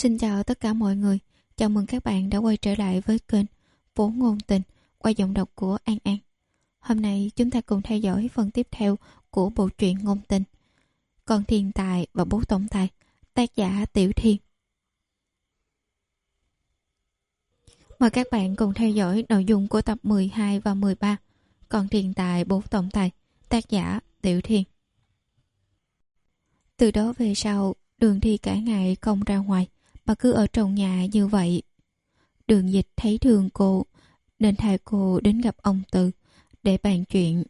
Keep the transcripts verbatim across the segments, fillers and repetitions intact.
Xin chào tất cả mọi người. Chào mừng các bạn đã quay trở lại với kênh Phố Ngôn Tình qua giọng đọc của An An. Hôm nay chúng ta cùng theo dõi phần tiếp theo của bộ truyện ngôn tình Con Thiên Tài và Bố Tổng Tài, tác giả Tiểu Thiên. Mời các bạn cùng theo dõi nội dung của tập mười hai và mười ba Con Thiên Tài Bố Tổng Tài, tác giả Tiểu Thiên. Từ đó về sau, Đường Thi cả ngày không ra ngoài mà cứ ở trong nhà như vậy. Đường Dịch thấy thương cô nên thay cô đến gặp ông Từ để bàn chuyện.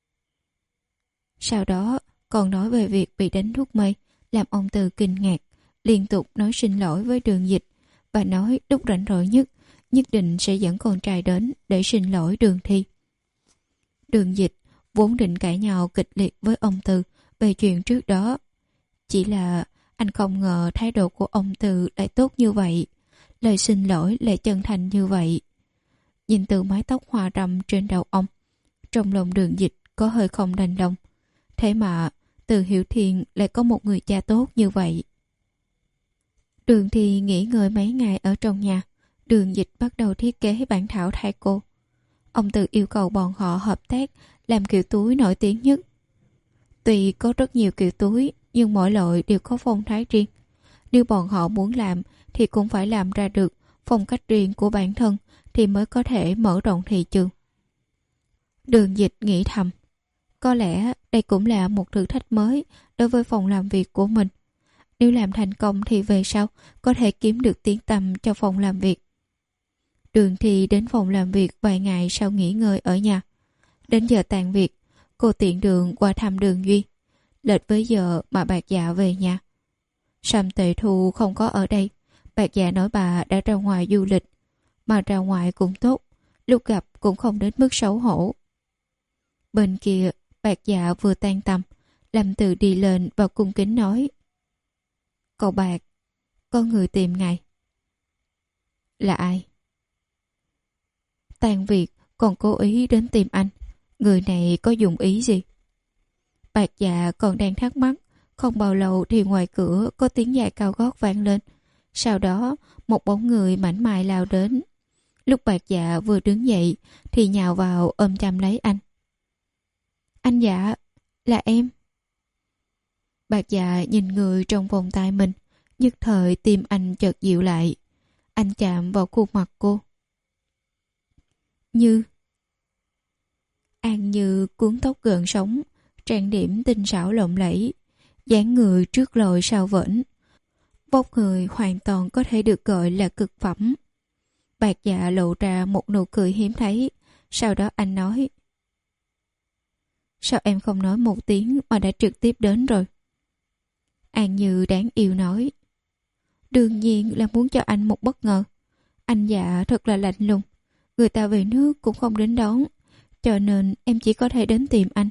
Sau đó còn nói về việc bị đánh thuốc mê, làm ông Từ kinh ngạc, liên tục nói xin lỗi với Đường Dịch và nói lúc rảnh rỗi nhất nhất định sẽ dẫn con trai đến để xin lỗi Đường Thi. Đường Dịch vốn định cãi nhau kịch liệt với ông Từ về chuyện trước đó, chỉ là anh không ngờ thái độ của ông Từ lại tốt như vậy, lời xin lỗi lại chân thành như vậy. Nhìn từ mái tóc hoa râm trên đầu ông, trong lòng Đường Dịch có hơi không đành lòng. Thế mà Từ Hiểu Thiên lại có một người cha tốt như vậy. Đường Thi nghỉ ngơi mấy ngày ở trong nhà. Đường Dịch bắt đầu thiết kế bản thảo thay cô. Ông Từ yêu cầu bọn họ hợp tác làm kiểu túi nổi tiếng nhất. Tuy có rất nhiều kiểu túi, nhưng mỗi loại đều có phong thái riêng. Nếu bọn họ muốn làm thì cũng phải làm ra được phong cách riêng của bản thân thì mới có thể mở rộng thị trường. Đường Dịch nghĩ thầm, có lẽ đây cũng là một thử thách mới đối với phòng làm việc của mình. Nếu làm thành công thì về sau có thể kiếm được tiếng tăm cho phòng làm việc. Đường Thi đến phòng làm việc vài ngày sau nghỉ ngơi ở nhà. Đến giờ tàn việc, cô tiện đường qua thăm Đường Duy. Lệch với giờ mà Bạc Dạ về nhà. Sầm Tệ Thu không có ở đây. Bạc Dạ nói bà đã ra ngoài du lịch. Mà ra ngoài cũng tốt, lúc gặp cũng không đến mức xấu hổ. Bên kia, Bạc Dạ vừa tan tầm, Lâm Từ đi lên và cung kính nói: Cậu Bạc, có người tìm ngài. Là ai? Tan việc còn cố ý đến tìm anh. Người này có dụng ý gì? Bạc Dạ còn đang thắc mắc, không bao lâu thì ngoài cửa có tiếng giày cao gót vang lên. Sau đó một bóng người mảnh mai lao đến. Lúc Bạc Dạ vừa đứng dậy thì nhào vào ôm chầm lấy anh. Anh Dạ, là em. Bạc Dạ nhìn người trong vòng tay mình, nhất thời tim anh chợt dịu lại. Anh chạm vào khuôn mặt cô. Như An Như cuốn tóc gợn sóng, trang điểm tinh xảo lộng lẫy, dáng người trước lồi sau vểnh, vóc người hoàn toàn có thể được gọi là cực phẩm. Bạc Dạ lộ ra một nụ cười hiếm thấy. Sau đó anh nói: Sao em không nói một tiếng mà đã trực tiếp đến rồi? An Như đáng yêu nói: Đương nhiên là muốn cho anh một bất ngờ. Anh Dạ thật là lạnh lùng, người ta về nước cũng không đến đón, cho nên em chỉ có thể đến tìm anh.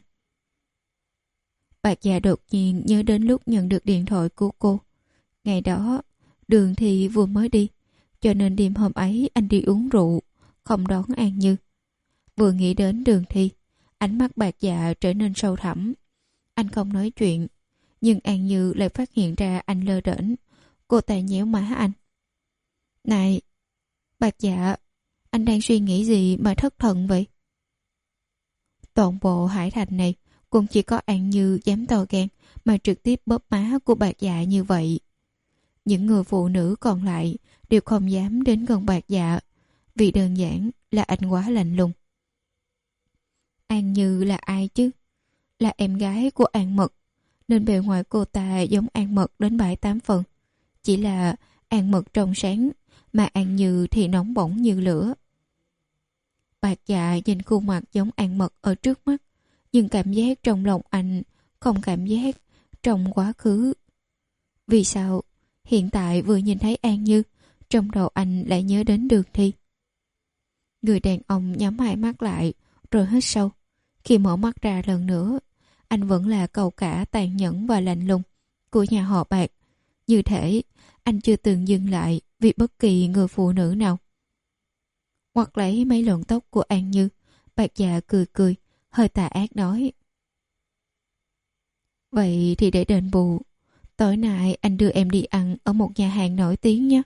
Bạc Dạ đột nhiên nhớ đến lúc nhận được điện thoại của cô. Ngày đó Đường Thi vừa mới đi, cho nên đêm hôm ấy anh đi uống rượu, không đón An Như. Vừa nghĩ đến Đường Thi, ánh mắt Bạc Dạ trở nên sâu thẳm. Anh không nói chuyện, nhưng An Như lại phát hiện ra anh lơ đễnh. Cô ta nhéo má anh. Này, Bạc Dạ, anh đang suy nghĩ gì mà thất thần vậy? Toàn bộ Hải Thành này cũng chỉ có An Như dám to gan mà trực tiếp bóp má của Bạc Dạ như vậy. Những người phụ nữ còn lại đều không dám đến gần Bạc Dạ, vì đơn giản là anh quá lạnh lùng. An Như là ai chứ? Là em gái của An Mật, nên bề ngoài cô ta giống An Mật đến bảy tám phần. Chỉ là An Mật trong sáng, mà An Như thì nóng bỏng như lửa. Bạc Dạ nhìn khuôn mặt giống An Mật ở trước mắt, nhưng cảm giác trong lòng anh không cảm giác trong quá khứ. Vì sao hiện tại vừa nhìn thấy An Như, trong đầu anh lại nhớ đến Đường Thi? Người đàn ông nhắm hai mắt lại rồi hít sâu. Khi mở mắt ra lần nữa, anh vẫn là cầu cả tàn nhẫn và lạnh lùng của nhà họ Bạc. Như thể anh chưa từng dừng lại vì bất kỳ người phụ nữ nào. Hoặc lấy mấy lọn tóc của An Như, Bạc Dạ cười cười, hơi tà ác nói: Vậy thì để đền bù, Tối nay anh đưa em đi ăn ở một nhà hàng nổi tiếng nhé.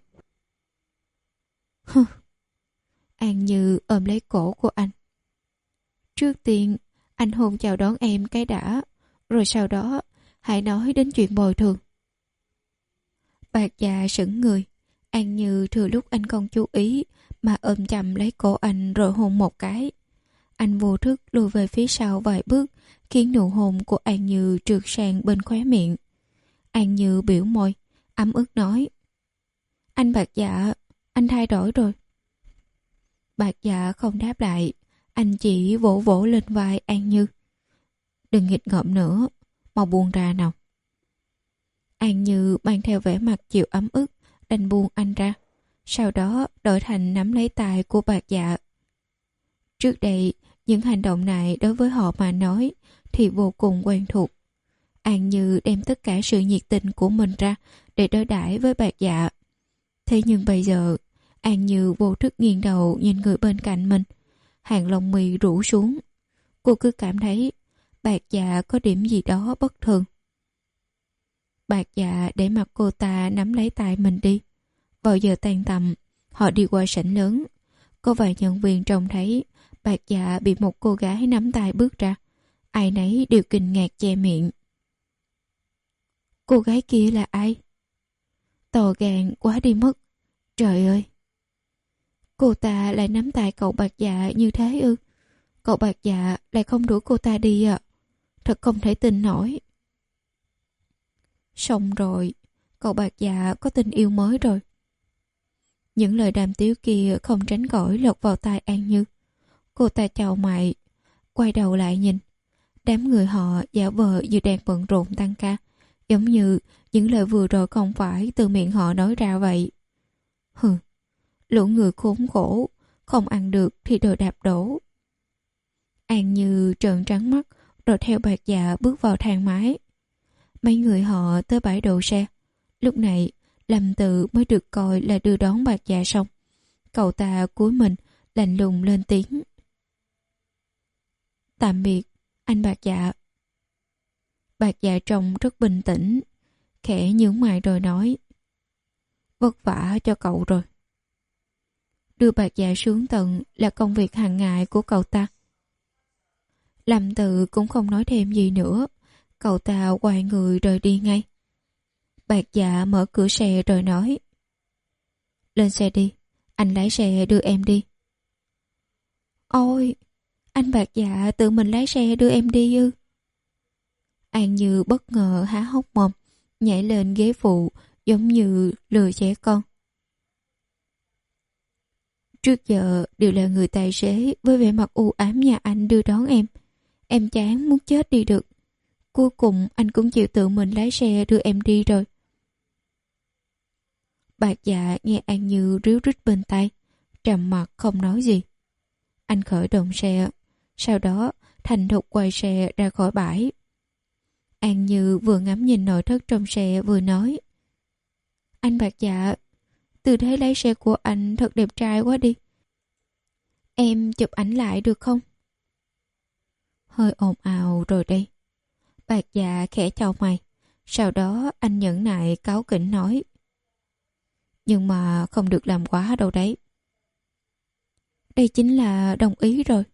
Hừ. An Như ôm lấy cổ của anh. Trước tiên, anh hôn chào đón em cái đã, rồi sau đó hãy nói đến chuyện bồi thường. Bạc Dạ sững người. An Như thừa lúc anh không chú ý mà ôm chầm lấy cổ anh rồi hôn một cái. Anh vô thức lùi về phía sau vài bước, khiến nụ hôn của An Như trượt sang bên khóe miệng. An Như biểu môi, ấm ức nói: Anh Bạc Dạ, anh thay đổi rồi. Bạc Dạ không đáp lại, anh chỉ vỗ vỗ lên vai An Như. Đừng nghịch ngợm nữa, mau buông ra nào. An Như mang theo vẻ mặt chịu ấm ức, đành buông anh ra. Sau đó đổi thành nắm lấy tay của Bạc Dạ. Trước đây, những hành động này đối với họ mà nói thì vô cùng quen thuộc. An Như đem tất cả sự nhiệt tình của mình ra để đối đãi với Bạc Dạ. Thế nhưng bây giờ, An Như vô thức nghiêng đầu nhìn người bên cạnh mình. Hàng lông mi rũ xuống. Cô cứ cảm thấy Bạc Dạ có điểm gì đó bất thường. Bạc Dạ để mặc cô ta nắm lấy tay mình đi. Vào giờ tan tầm, họ đi qua sảnh lớn. Có vài nhân viên trông thấy Bạc Dạ bị một cô gái nắm tay bước ra. Ai nấy đều kinh ngạc che miệng. Cô gái kia là ai? To gan quá đi mất. Trời ơi! Cô ta lại nắm tay cậu Bạc Dạ như thế ư? Cậu Bạc Dạ lại không đuổi cô ta đi à? Thật không thể tin nổi. Xong rồi, cậu Bạc Dạ có tình yêu mới rồi. Những lời đàm tiếu kia không tránh khỏi lọt vào tai An Như. Cô ta chào mày, quay đầu lại nhìn. Đám người họ giả vờ như đang bận rộn tăng ca, giống như những lời vừa rồi không phải từ miệng họ nói ra vậy. Hừ, lũ người khốn khổ, không ăn được thì đồ đạp đổ. An Như trợn trắng mắt rồi theo Bạc Dạ bước vào thang máy. Mấy người họ tới bãi đậu xe. Lúc này Lâm Tự mới được coi là đưa đón Bạc Dạ xong. Cậu ta cúi mình lạnh lùng lên tiếng: Tạm biệt anh Bạc Dạ. Bạc Dạ trông rất bình tĩnh, khẽ nhướng mày rồi nói: Vất vả cho cậu rồi. Đưa Bạc Dạ xuống tầng là công việc hàng ngày của cậu ta. Lâm Tự cũng không nói thêm gì nữa. Cậu ta quay người rời đi ngay. Bạc Dạ mở cửa xe rồi nói: Lên xe đi, anh lái xe đưa em đi. Ôi, anh Bạc Dạ tự mình lái xe đưa em đi ư? An Như bất ngờ há hốc mồm, nhảy lên ghế phụ giống như lừa trẻ con. Trước giờ đều là người tài xế với vẻ mặt u ám nhà anh đưa đón em. Em chán muốn chết đi được. Cuối cùng anh cũng chịu tự mình lái xe đưa em đi rồi. Bạc Dạ nghe An Như ríu rít bên tai, trầm mặc không nói gì. Anh khởi động xe, sau đó thành thục quay xe ra khỏi bãi. An Như vừa ngắm nhìn nội thất trong xe vừa nói: Anh Bạc Dạ, tư thế lái xe của anh thật đẹp trai quá đi. Em chụp ảnh lại được không? Hơi ồn ào rồi đây. Bạc Dạ khẽ chau mày. Sau đó anh nhẫn nại cáu kỉnh nói: Nhưng mà không được làm quá đâu đấy. Đây chính là đồng ý rồi.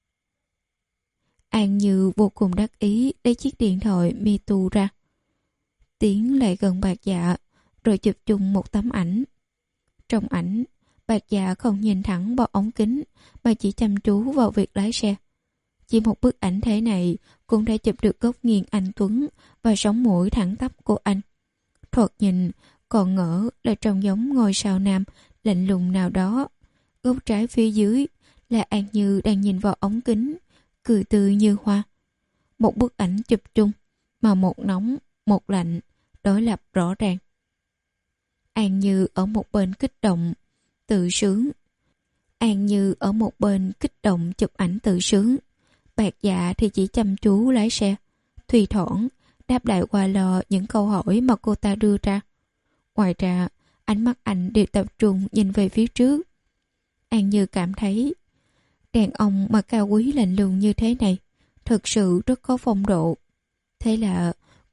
An Như vô cùng đắc ý lấy chiếc điện thoại Mitu ra. Tiến lại gần Bạc Dạ rồi chụp chung một tấm ảnh. Trong ảnh, Bạc Dạ không nhìn thẳng vào ống kính mà chỉ chăm chú vào việc lái xe. Chỉ một bức ảnh thế này cũng đã chụp được góc nghiêng anh tuấn và sống mũi thẳng tắp của anh. Thoạt nhìn còn ngỡ là trông giống ngôi sao nam lạnh lùng nào đó. Góc trái phía dưới là An Như đang nhìn vào ống kính, cười tươi như hoa. Một bức ảnh chụp chung mà một nóng, một lạnh, đối lập rõ ràng. An Như ở một bên kích động, tự sướng. An Như ở một bên kích động chụp ảnh tự sướng. Bạc Dạ thì chỉ chăm chú lái xe, thùy thoảng đáp lại qua lò những câu hỏi mà cô ta đưa ra. Ngoài ra, ánh mắt anh đều tập trung nhìn về phía trước. An Như cảm thấy đàn ông mà cao quý lạnh lùng như thế này thật sự rất có phong độ. Thế là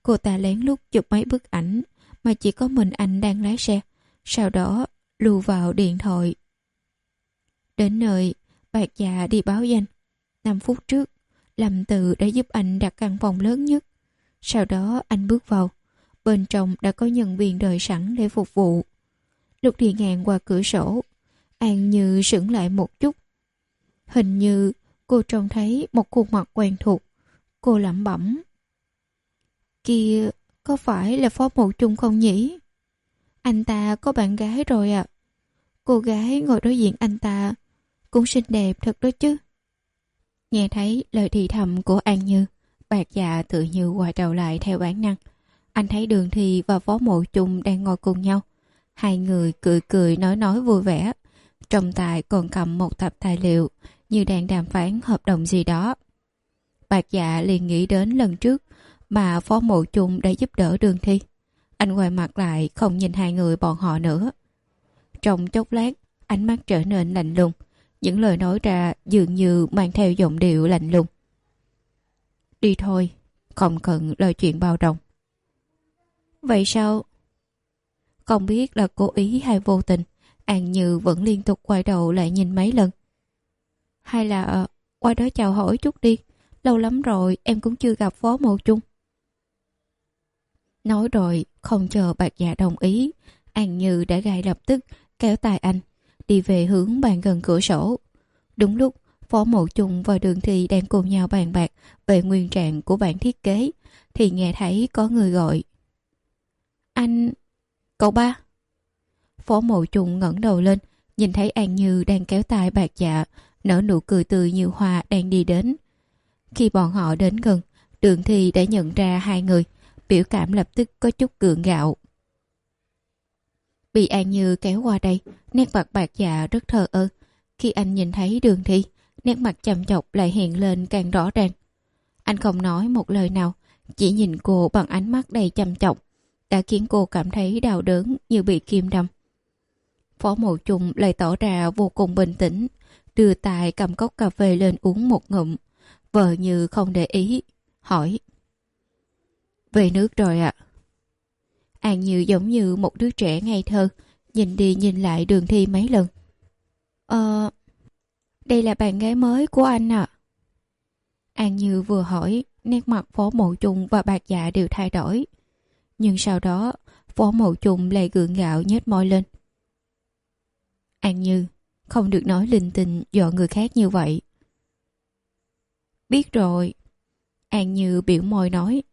Cô ta lén lút chụp mấy bức ảnh mà chỉ có mình anh đang lái xe, sau đó lưu vào điện thoại. Đến nơi, Bạc Dạ đi báo danh. Năm phút trước, Lâm Từ đã giúp anh đặt căn phòng lớn nhất. Sau đó anh bước vào. Bên trong đã có nhân viên đợi sẵn để phục vụ. Lúc đi ngang qua cửa sổ, An Như sững lại một chút. Hình như cô trông thấy một khuôn mặt quen thuộc. Cô lẩm bẩm: kia có phải là Phó Mộ Trung không nhỉ? Anh ta có bạn gái rồi à? Cô gái ngồi đối diện anh ta cũng xinh đẹp thật đó chứ. Nghe thấy lời thì thầm của An Như, Bạc Dạ tự như quay đầu lại theo bản năng. Anh thấy Đường Thi và Phó Mộ Trung đang ngồi cùng nhau. Hai người cười cười nói nói vui vẻ. Trong tay còn cầm một tập tài liệu như đang đàm phán hợp đồng gì đó. Bạc Dạ liền nghĩ đến lần trước mà Phó Mộ Trung đã giúp đỡ Đường Thi. Anh quay mặt lại không nhìn hai người bọn họ nữa. Trong chốc lát, ánh mắt trở nên lạnh lùng. Những lời nói ra dường như mang theo giọng điệu lạnh lùng. Đi thôi, không cần lời chuyện bao đồng. Vậy sao? Không biết là cố ý hay vô tình, An Như vẫn liên tục quay đầu lại nhìn mấy lần. Hay là qua đó chào hỏi chút đi, lâu lắm rồi em cũng chưa gặp Phó Mộ Trung. Nói rồi, không chờ Bạc Dạ đồng ý, An Như đã gay lập tức kéo tay anh, đi về hướng bàn gần cửa sổ. Đúng lúc Phó Mộ Trung và Đường Thi đang cùng nhau bàn bạc về nguyên trạng của bản thiết kế, thì nghe thấy có người gọi. Anh... cậu ba. Phó Mộ Trung ngẩng đầu lên, nhìn thấy An Như đang kéo tay Bạc Dạ, nở nụ cười tươi như hoa đang đi đến. Khi bọn họ đến gần, Đường Thi đã nhận ra hai người, biểu cảm lập tức có chút gượng gạo. Bị An Như kéo qua đây, nét mặt Bạc Dạ rất thờ ơ. Khi anh nhìn thấy Đường Thi, nét mặt chăm chọc lại hiện lên càng rõ ràng. Anh không nói một lời nào, chỉ nhìn cô bằng ánh mắt đầy chăm chọc, đã khiến cô cảm thấy đau đớn như bị kim đâm. Phó Mộ Trung lại tỏ ra vô cùng bình tĩnh, đưa tay cầm cốc cà phê lên uống một ngụm, vờ như không để ý, hỏi. Về nước rồi ạ? À? An Như giống như một đứa trẻ ngây thơ, nhìn đi nhìn lại Đường Thi mấy lần. Ờ... đây là bạn gái mới của anh à? An Như vừa hỏi, nét mặt Phó Mộ Trung và Bạc Dạ đều thay đổi. Nhưng sau đó, Phó Mộ Trung lại gượng gạo nhếch môi lên. An Như, không được nói linh tinh dọa người khác như vậy. Biết rồi. An Như biểu môi nói.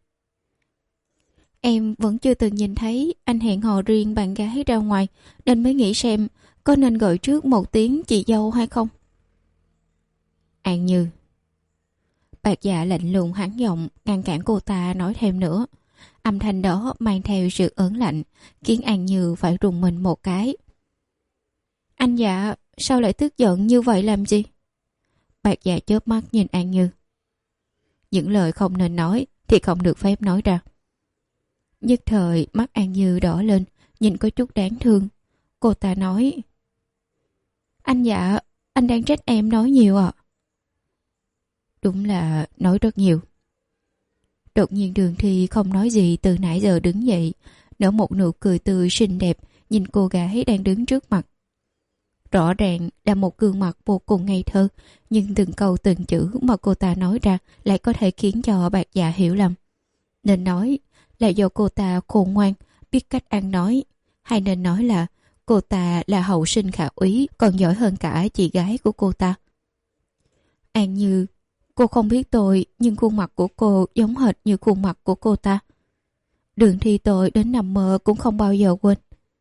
Em vẫn chưa từng nhìn thấy anh hẹn hò riêng bạn gái ra ngoài, nên mới nghĩ xem có nên gọi trước một tiếng chị dâu hay không. An Như. Bạc Dạ lạnh lùng hắn giọng ngăn cản cô ta nói thêm nữa. Âm thanh đó mang theo sự ớn lạnh, khiến An Như phải rùng mình một cái. Anh Dạ, sao lại tức giận như vậy làm gì? Bạc Dạ chớp mắt nhìn An Như. Những lời không nên nói thì không được phép nói ra. Nhất thời mắt An Như đỏ lên, nhìn có chút đáng thương. Cô ta nói. Anh Dạ, anh đang trách em nói nhiều ạ. À? Đúng là nói rất nhiều. Đột nhiên Đường Thi không nói gì từ nãy giờ đứng dậy, nở một nụ cười tươi xinh đẹp nhìn cô gái đang đứng trước mặt. Rõ ràng là một gương mặt vô cùng ngây thơ, nhưng từng câu từng chữ mà cô ta nói ra lại có thể khiến cho Bạc Dạ hiểu lầm. Nên nói là do cô ta khôn ngoan, biết cách ăn nói, hay nên nói là cô ta là hậu sinh khả úy, còn giỏi hơn cả chị gái của cô ta. An Như, cô không biết tôi, nhưng khuôn mặt của cô giống hệt như khuôn mặt của cô ta. Đường Thi tôi đến nằm mơ cũng không bao giờ quên.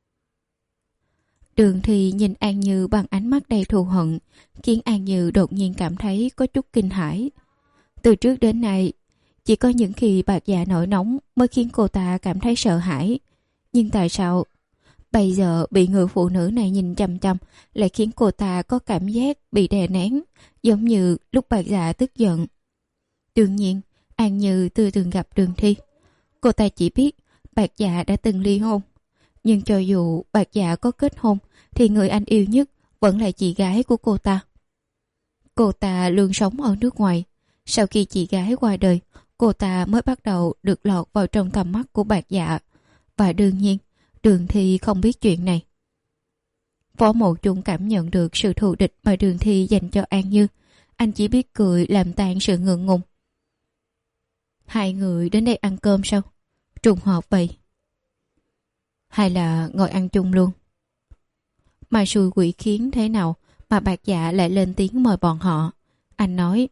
Đường Thi nhìn An Như bằng ánh mắt đầy thù hận, khiến An Như đột nhiên cảm thấy có chút kinh hãi. Từ trước đến nay, chỉ có những khi Bạc Dạ nổi nóng mới khiến cô ta cảm thấy sợ hãi. Nhưng tại sao bây giờ bị người phụ nữ này nhìn chăm chăm lại khiến cô ta có cảm giác bị đè nén, giống như lúc Bạc Dạ tức giận. Đương nhiên, An Như chưa từng gặp Đường Thi. Cô ta chỉ biết Bạc Dạ đã từng ly hôn. Nhưng cho dù Bạc Dạ có kết hôn thì người anh yêu nhất vẫn là chị gái của cô ta. Cô ta luôn sống ở nước ngoài. Sau khi chị gái qua đời, cô ta mới bắt đầu được lọt vào trong tầm mắt của Bạc Dạ. Và đương nhiên, Đường Thi không biết chuyện này. Phó Mộ Chung cảm nhận được sự thù địch mà Đường Thi dành cho An Như. Anh chỉ biết cười làm tan sự ngượng ngùng. Hai người đến đây ăn cơm sao? Trùng hợp vậy. Hay là ngồi ăn chung luôn? Mà xui quỷ khiến thế nào mà Bạc Dạ lại lên tiếng mời bọn họ. Anh nói.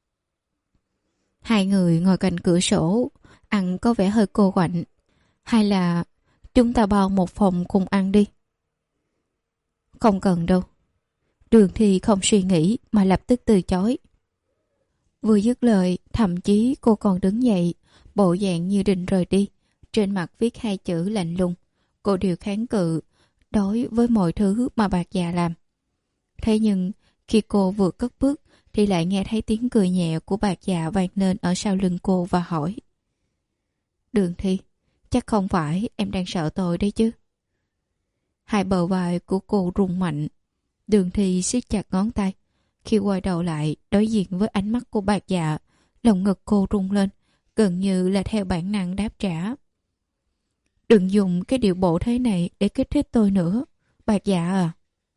Hai người ngồi cạnh cửa sổ, ăn có vẻ hơi cô quạnh. Hay là chúng ta bao một phòng cùng ăn đi? Không cần đâu. Đường Thi không suy nghĩ mà lập tức từ chối. Vừa dứt lời, thậm chí cô còn đứng dậy, bộ dạng như định rời đi. Trên mặt viết hai chữ lạnh lùng. Cô đều kháng cự đối với mọi thứ mà Bạc Dạ làm. Thế nhưng khi cô vừa cất bước thì lại nghe thấy tiếng cười nhẹ của Bạc Dạ vang lên ở sau lưng cô và hỏi. Đường Thi, chắc không phải em đang sợ tôi đấy chứ? Hai bờ vai của cô rung mạnh. Đường Thi siết chặt ngón tay. Khi quay đầu lại đối diện với ánh mắt của Bạc Dạ, lồng ngực cô rung lên, gần như là theo bản năng đáp trả. Đừng dùng cái điệu bộ thế này để kích thích tôi nữa, Bạc Dạ à.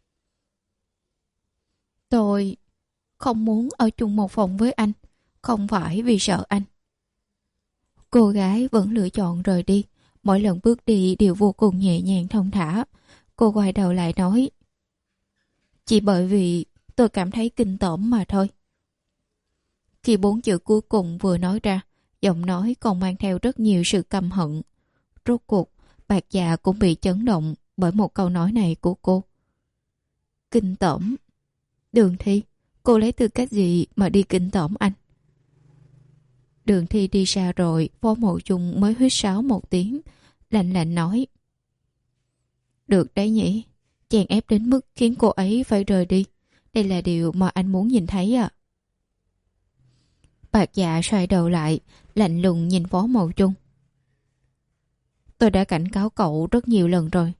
Tôi không muốn ở chung một phòng với anh, không phải vì sợ anh. Cô gái vẫn lựa chọn rời đi, mỗi lần bước đi đều vô cùng nhẹ nhàng thong thả. Cô quay đầu lại nói. Chỉ bởi vì tôi cảm thấy kinh tởm mà thôi. Khi bốn chữ cuối cùng vừa nói ra, giọng nói còn mang theo rất nhiều sự căm hận. Rốt cuộc, Bạc Dạ cũng bị chấn động bởi một câu nói này của cô. Kinh tởm. Đường Thi, cô lấy tư cách gì mà đi kinh tởm anh? Đường Thi đi xa rồi, Phó Mộ Chung mới huýt sáo một tiếng, lạnh lạnh nói. Được đấy nhỉ, chèn ép đến mức khiến cô ấy phải rời đi. Đây là điều mà anh muốn nhìn thấy à? Bạc Dạ xoay đầu lại, lạnh lùng nhìn Phó Mộ Chung. Tôi đã cảnh cáo cậu rất nhiều lần rồi.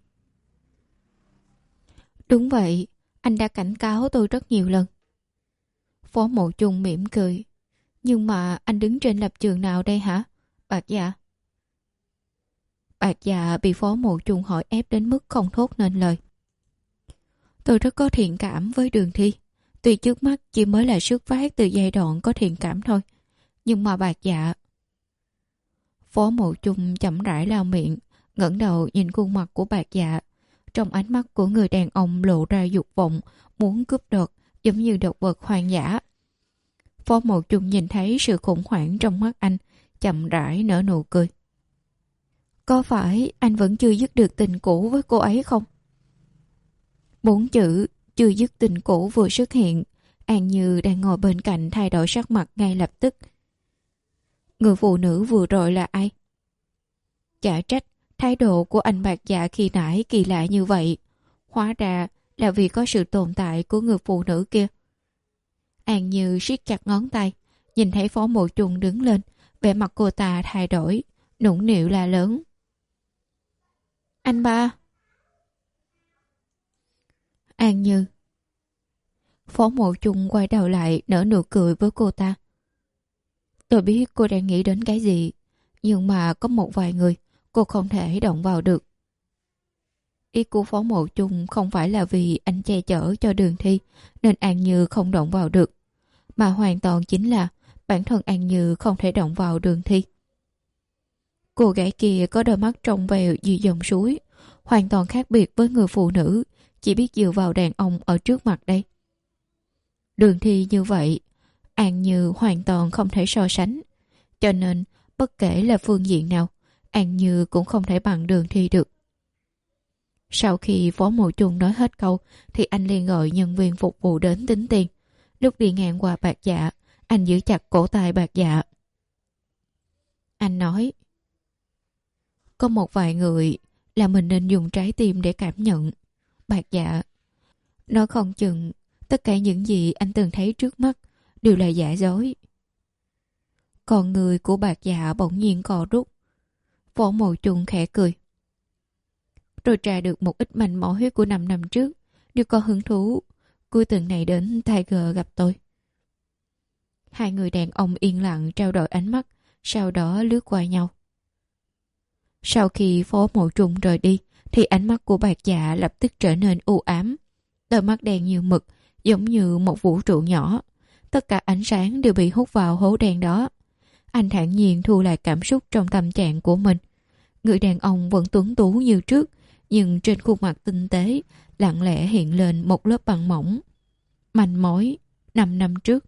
Đúng vậy, anh đã cảnh cáo tôi rất nhiều lần. Phó Mộ Chung mỉm cười. Nhưng mà anh đứng trên lập trường nào đây hả, Bạc Dạ? Bạc Dạ bị Phó Mộ Chung hỏi ép đến mức không thốt nên lời. Tôi rất có thiện cảm với Đường Thi. Tuy trước mắt chỉ mới là xuất phát từ giai đoạn có thiện cảm thôi. Nhưng mà Bạc Dạ... Phó Mộ Chung chậm rãi lao miệng, ngẩng đầu nhìn khuôn mặt của Bạc Dạ. Trong ánh mắt của người đàn ông lộ ra dục vọng, muốn cướp đoạt, giống như động vật hoang dã. Phó Mộ Chung nhìn thấy sự khủng hoảng trong mắt anh, chậm rãi nở nụ cười. Có phải anh vẫn chưa dứt được tình cũ với cô ấy không? Bốn chữ chưa dứt tình cũ vừa xuất hiện, An Như đang ngồi bên cạnh thay đổi sắc mặt ngay lập tức. Người phụ nữ vừa rồi là ai? Chả trách thái độ của anh Bạc Dạ khi nãy kỳ lạ như vậy. Hóa ra là vì có sự tồn tại của người phụ nữ kia. An Như siết chặt ngón tay, nhìn thấy Phó Mộ Chung đứng lên, vẻ mặt cô ta thay đổi, nũng nịu la lớn. Anh ba. An Như. Phó Mộ Chung quay đầu lại nở nụ cười với cô ta. Tôi biết cô đang nghĩ đến cái gì, nhưng mà có một vài người cô không thể động vào được. Ý của Phó Mộ Chung không phải là vì anh che chở cho Đường Thi nên An Như không động vào được, mà hoàn toàn chính là bản thân An Như không thể động vào Đường Thi. Cô gái kia có đôi mắt trong veo như dòng suối, hoàn toàn khác biệt với người phụ nữ chỉ biết dựa vào đàn ông ở trước mặt đây. Đường Thi như vậy, An Như hoàn toàn không thể so sánh, cho nên bất kể là phương diện nào, An Như cũng không thể bằng Đường Thi được. Sau khi Phó Mộ Chung nói hết câu thì anh liền gọi nhân viên phục vụ đến tính tiền. Lúc đi ngang qua Bạc Dạ, anh giữ chặt cổ tay Bạc Dạ. Anh nói, có một vài người là mình nên dùng trái tim để cảm nhận. Bạc Dạ, nó không chừng tất cả những gì anh từng thấy trước mắt đều là giả dối. Còn người của Bạc Dạ bỗng nhiên co rút. Phó Mộ Chung khẽ cười. Rồi tra được một ít manh mối của năm năm trước. Nếu có hứng thú, cuối tuần này đến Tiger gặp tôi. Hai người đàn ông yên lặng trao đổi ánh mắt. sau đó lướt qua nhau. Sau khi Phó Mộ Trung rời đi, thì ánh mắt của Bạc Dạ lập tức trở nên u ám. Đôi mắt đen như mực, giống như một vũ trụ nhỏ. Tất cả ánh sáng đều bị hút vào hố đen đó. Anh thản nhiên thu lại cảm xúc trong tâm trạng của mình. Người đàn ông vẫn tuấn tú như trước, nhưng trên khuôn mặt tinh tế, lặng lẽ hiện lên một lớp băng mỏng. Manh mối, năm năm trước.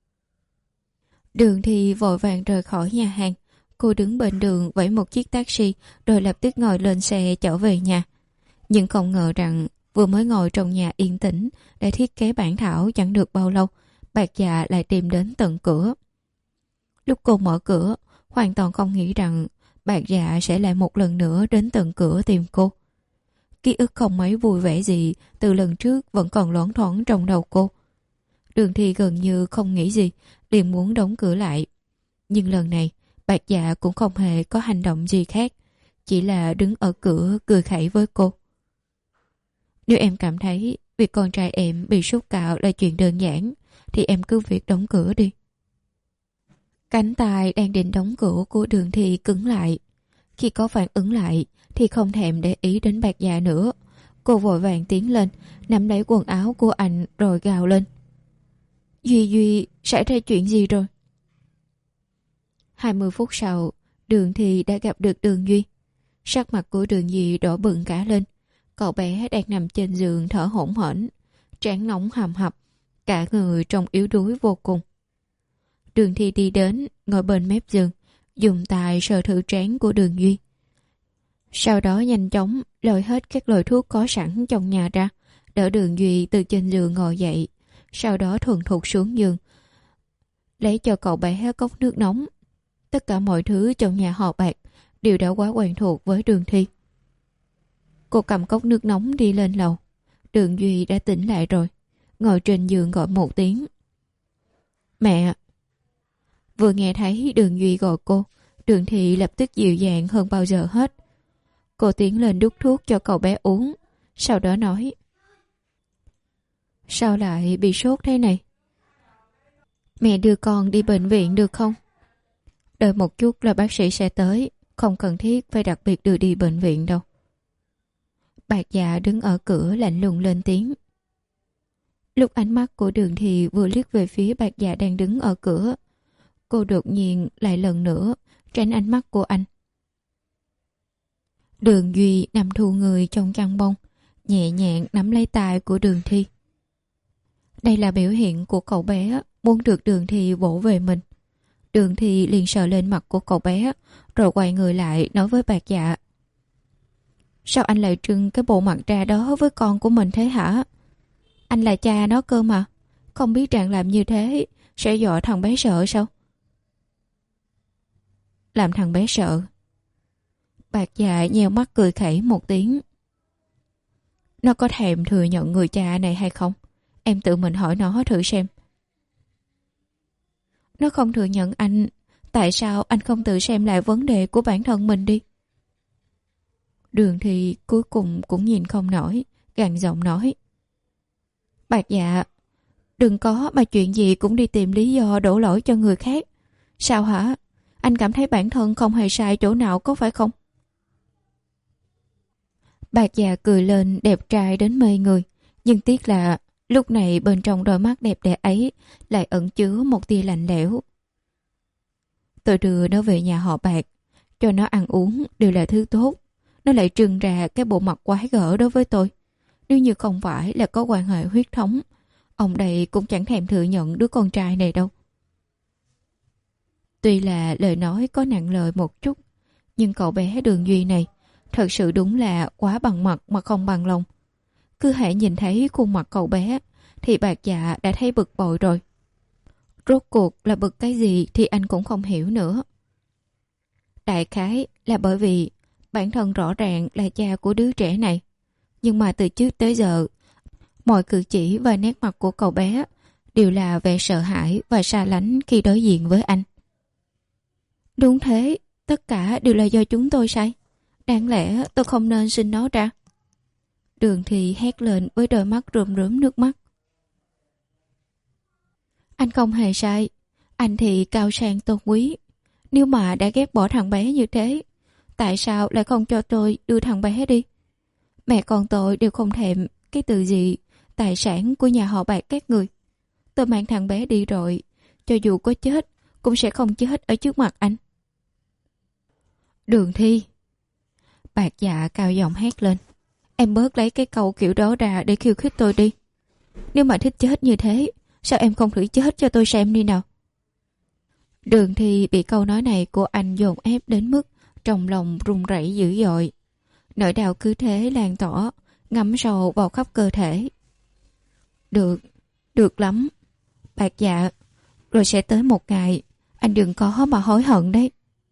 Đường Thi vội vàng rời khỏi nhà hàng. Cô đứng bên đường vẫy một chiếc taxi rồi lập tức ngồi lên xe trở về nhà. Nhưng không ngờ rằng vừa mới ngồi trong nhà yên tĩnh để thiết kế bản thảo chẳng được bao lâu, Bạc Dạ lại tìm đến tận cửa. Lúc cô mở cửa, hoàn toàn không nghĩ rằng Bạc Dạ sẽ lại một lần nữa đến tận cửa tìm cô. Ký ức không mấy vui vẻ gì từ lần trước vẫn còn loáng thoáng trong đầu cô. Đường Thi gần như không nghĩ gì, liền muốn đóng cửa lại. Nhưng lần này, Bạc Dạ cũng không hề có hành động gì khác, chỉ là đứng ở cửa cười khẩy với cô. Nếu em cảm thấy việc con trai em bị sốt cạo là chuyện đơn giản, thì em cứ việc đóng cửa đi. Cánh tay đang định đóng cửa của Đường Thi cứng lại. Khi có phản ứng lại thì không thèm để ý đến Bạc Dạ nữa. Cô vội vàng tiến lên, nắm lấy quần áo của anh rồi gào lên. Duy Duy, xảy ra chuyện gì rồi? hai mươi phút sau, Đường Thi đã gặp được Đường Duy. Sắc mặt của Đường Duy đỏ bừng cả lên. Cậu bé đang nằm trên giường thở hổn hển, trán nóng hầm hập, cả người trông yếu đuối vô cùng. Đường Thi đi đến, ngồi bên mép giường, dùng tay sờ thử trán của Đường Duy. Sau đó nhanh chóng lôi hết các loại thuốc có sẵn trong nhà ra, đỡ Đường Duy từ trên giường ngồi dậy. Sau đó thuần thục xuống giường, lấy cho cậu bé cốc nước nóng. Tất cả mọi thứ trong nhà họ Bạc đều đã quá quen thuộc với Đường Thi. Cô cầm cốc nước nóng đi lên lầu. Đường Duy đã tỉnh lại rồi, ngồi trên giường gọi một tiếng. Mẹ! Vừa nghe thấy Đường Duy gọi cô, Đường Thi lập tức dịu dàng hơn bao giờ hết. Cô tiến lên đút thuốc cho cậu bé uống, sau đó nói. Sao lại bị sốt thế này? Mẹ đưa con đi bệnh viện được không? Đợi một chút là bác sĩ sẽ tới, không cần thiết phải đặc biệt đưa đi bệnh viện đâu. Bạc Dạ đứng ở cửa lạnh lùng lên tiếng. Lúc ánh mắt của Đường Thi vừa liếc về phía Bạc Dạ đang đứng ở cửa, cô đột nhiên lại lần nữa tránh ánh mắt của anh. Đường Duy nằm thu người trong chăn bông, nhẹ nhàng nắm lấy tay của Đường Thi. Đây là biểu hiện của cậu bé muốn được Đường Thi vỗ về mình. Đường Thi liền sờ lên mặt của cậu bé, rồi quay người lại nói với Bạc Dạ. Sao anh lại trưng cái bộ mặt ra đó với con của mình thế hả? Anh là cha nó cơ mà, không biết rằng làm như thế sẽ dọa thằng bé sợ sao? Làm thằng bé sợ? Bạc Dạ nheo mắt cười khẩy một tiếng. Nó có thèm thừa nhận người cha này hay không? Em tự mình hỏi nó thử xem. Nó không thừa nhận anh, tại sao anh không tự xem lại vấn đề của bản thân mình đi? Đường Thi cuối cùng cũng nhìn không nổi, gằn giọng nói. Bạc Dạ, đừng có mà chuyện gì cũng đi tìm lý do đổ lỗi cho người khác. Sao hả? Anh cảm thấy bản thân không hề sai chỗ nào có phải không? Bạc Dạ cười lên đẹp trai đến mê người, nhưng tiếc là lúc này bên trong đôi mắt đẹp đẽ ấy lại ẩn chứa một tia lạnh lẽo. Tôi đưa nó về nhà họ Bạc, cho nó ăn uống đều là thứ tốt. Nó lại trưng ra cái bộ mặt quái gở đối với tôi. Nếu như không phải là có quan hệ huyết thống, ông đây cũng chẳng thèm thừa nhận đứa con trai này đâu. Tuy là lời nói có nặng lời một chút, nhưng cậu bé Đường Duy này thật sự đúng là quá bằng mặt mà không bằng lòng. Cứ hễ nhìn thấy khuôn mặt cậu bé thì Bạc Dạ đã thấy bực bội rồi. Rốt cuộc là bực cái gì thì anh cũng không hiểu nữa. Đại khái là bởi vì bản thân rõ ràng là cha của đứa trẻ này, nhưng mà từ trước tới giờ mọi cử chỉ và nét mặt của cậu bé đều là vẻ sợ hãi và xa lánh khi đối diện với anh. Đúng thế, tất cả đều là do chúng tôi sai. Đáng lẽ tôi không nên sinh nó ra. Đường Thi hét lên với đôi mắt rơm rớm nước mắt. Anh không hề sai. Anh thì cao sang tôn quý. Nếu mà đã ghét bỏ thằng bé như thế, tại sao lại không cho tôi đưa thằng bé đi? Mẹ con tôi đều không thèm cái từ gì tài sản của nhà họ Bạc các người. Tôi mang thằng bé đi rồi, cho dù có chết cũng sẽ không chết ở trước mặt anh. Đường Thi. Bạc Dạ cao giọng hét lên. Em bớt lấy cái câu kiểu đó ra để khiêu khích tôi đi. Nếu mà thích chết như thế, sao em không thử chết cho tôi xem đi nào? Đường Thi bị câu nói này của anh dồn ép đến mức trong lòng run rẩy dữ dội. Nỗi đau cứ thế lan tỏa, ngấm sâu vào khắp cơ thể. Được, được lắm. Bạc Dạ, rồi sẽ tới một ngày, anh đừng có mà hối hận đấy.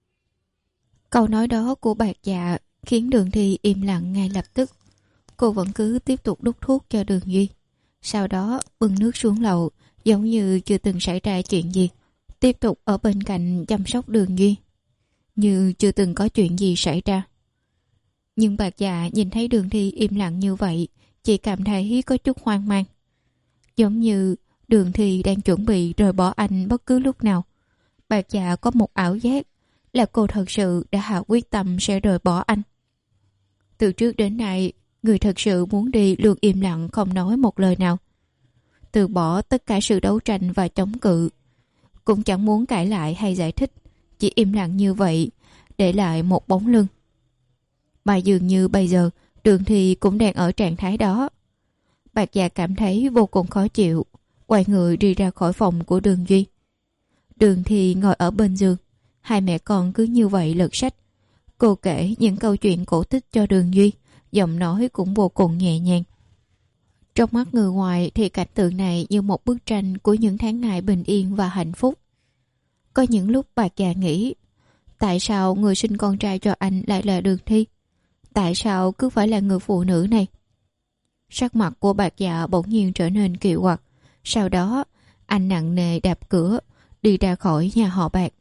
Câu nói đó của Bạc Dạ khiến Đường Thi im lặng ngay lập tức. Cô vẫn cứ tiếp tục đút thuốc cho Đường Duy. Sau đó bưng nước xuống lầu, giống như chưa từng xảy ra chuyện gì. Tiếp tục ở bên cạnh chăm sóc Đường Duy, như chưa từng có chuyện gì xảy ra. Nhưng Bạc Dạ nhìn thấy Đường Thi im lặng như vậy, chỉ cảm thấy có chút hoang mang. Giống như Đường Thi đang chuẩn bị rời bỏ anh bất cứ lúc nào. Bạc Dạ có một ảo giác là cô thật sự đã hạ quyết tâm sẽ rời bỏ anh. Từ trước đến nay, người thật sự muốn đi luôn im lặng không nói một lời nào. Từ bỏ tất cả sự đấu tranh và chống cự. Cũng chẳng muốn cãi lại hay giải thích, chỉ im lặng như vậy, để lại một bóng lưng. Mà dường như bây giờ, Đường Thi cũng đang ở trạng thái đó. Bạc Dạ cảm thấy vô cùng khó chịu, quay người đi ra khỏi phòng của Đường Duy. Đường Thi ngồi ở bên giường, hai mẹ con cứ như vậy lật sách. Cô kể những câu chuyện cổ tích cho Đường Duy, giọng nói cũng vô cùng nhẹ nhàng. Trong mắt người ngoài thì cảnh tượng này như một bức tranh của những tháng ngày bình yên và hạnh phúc. Có những lúc Bạc Dạ nghĩ, tại sao người sinh con trai cho anh lại là Đường Thi? Tại sao cứ phải là người phụ nữ này? Sắc mặt của Bạc Dạ bỗng nhiên trở nên kiệu quặc. Sau đó, anh nặng nề đạp cửa, đi ra khỏi nhà họ Bạc.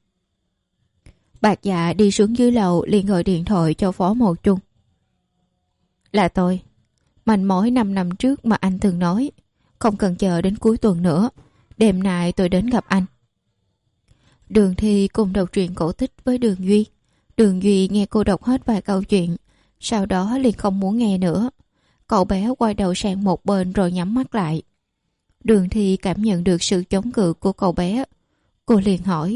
Bạc Dạ đi xuống dưới lầu liền gọi điện thoại cho Phó Một Chung. Là tôi. Manh mối năm năm trước mà anh từng nói, không cần chờ đến cuối tuần nữa, đêm nay tôi đến gặp anh. Đường Thi cùng đọc truyện cổ tích với Đường Duy. Đường Duy nghe cô đọc hết vài câu chuyện, sau đó liền không muốn nghe nữa. Cậu bé quay đầu sang một bên rồi nhắm mắt lại. Đường Thi cảm nhận được sự chống cự của cậu bé. Cô liền hỏi.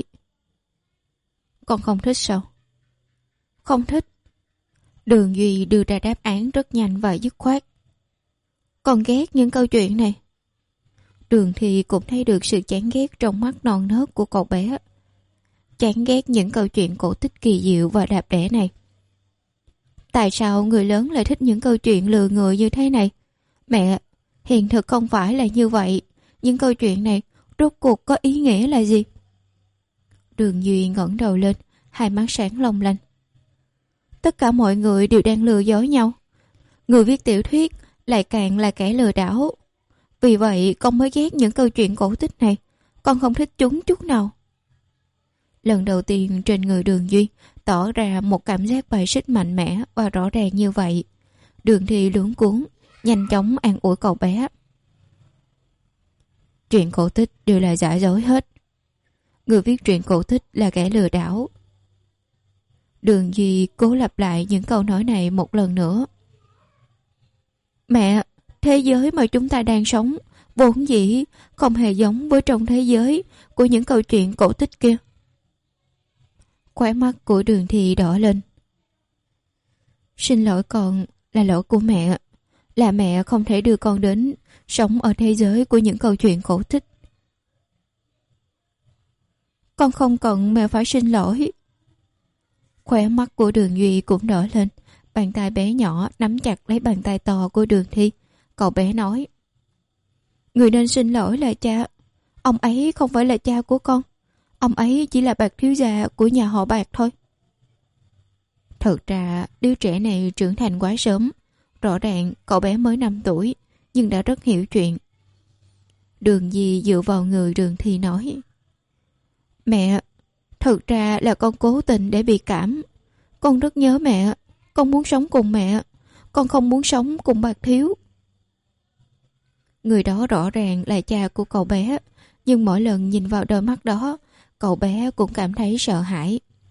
Con không thích sao? Không thích. Đường Duy đưa ra đáp án rất nhanh và dứt khoát. Con ghét những câu chuyện này. Đường Thi cũng thấy được sự chán ghét trong mắt non nớt của cậu bé. Chán ghét những câu chuyện cổ tích kỳ diệu và đẹp đẽ này. Tại sao người lớn lại thích những câu chuyện lừa người như thế này? Mẹ, hiện thực không phải là như vậy. Những câu chuyện này rốt cuộc có ý nghĩa là gì? Đường Duy ngẩng đầu lên, hai mắt sáng long lanh. Tất cả mọi người đều đang lừa dối nhau. Người viết tiểu thuyết lại càng là kẻ lừa đảo. Vì vậy con mới ghét những câu chuyện cổ tích này. Con không thích chúng chút nào. Lần đầu tiên trên người Đường Duy tỏ ra một cảm giác bài xích mạnh mẽ và rõ ràng như vậy. Đường Thi luống cuống, nhanh chóng an ủi cậu bé. Chuyện cổ tích đều là giả dối hết. Người viết truyện cổ tích là kẻ lừa đảo. Đường Duy cố lặp lại những câu nói này một lần nữa. Mẹ, thế giới mà chúng ta đang sống vốn dĩ không hề giống với trong thế giới của những câu chuyện cổ tích kia. Khóe mắt của Đường Thi đỏ lên. Xin lỗi con, là lỗi của mẹ. Là mẹ không thể đưa con đến sống ở thế giới của những câu chuyện cổ tích. Con không cần mẹ phải xin lỗi. Khóe mắt của Đường Duy cũng đỏ lên. Bàn tay bé nhỏ nắm chặt lấy bàn tay to của Đường Thi. Cậu bé nói. Người nên xin lỗi là cha. Ông ấy không phải là cha của con. Ông ấy chỉ là Bạc thiếu gia của nhà họ Bạc thôi. Thật ra đứa trẻ này trưởng thành quá sớm. Rõ ràng cậu bé mới năm tuổi, nhưng đã rất hiểu chuyện. Đường Di dựa vào người Đường Thi nói. Mẹ, thật ra là con cố tình để bị cảm. Con rất nhớ mẹ. Con muốn sống cùng mẹ. Con không muốn sống cùng Bạc thiếu. Người đó rõ ràng là cha của cậu bé. Nhưng mỗi lần nhìn vào đôi mắt đó, cậu bé cũng cảm thấy sợ hãi.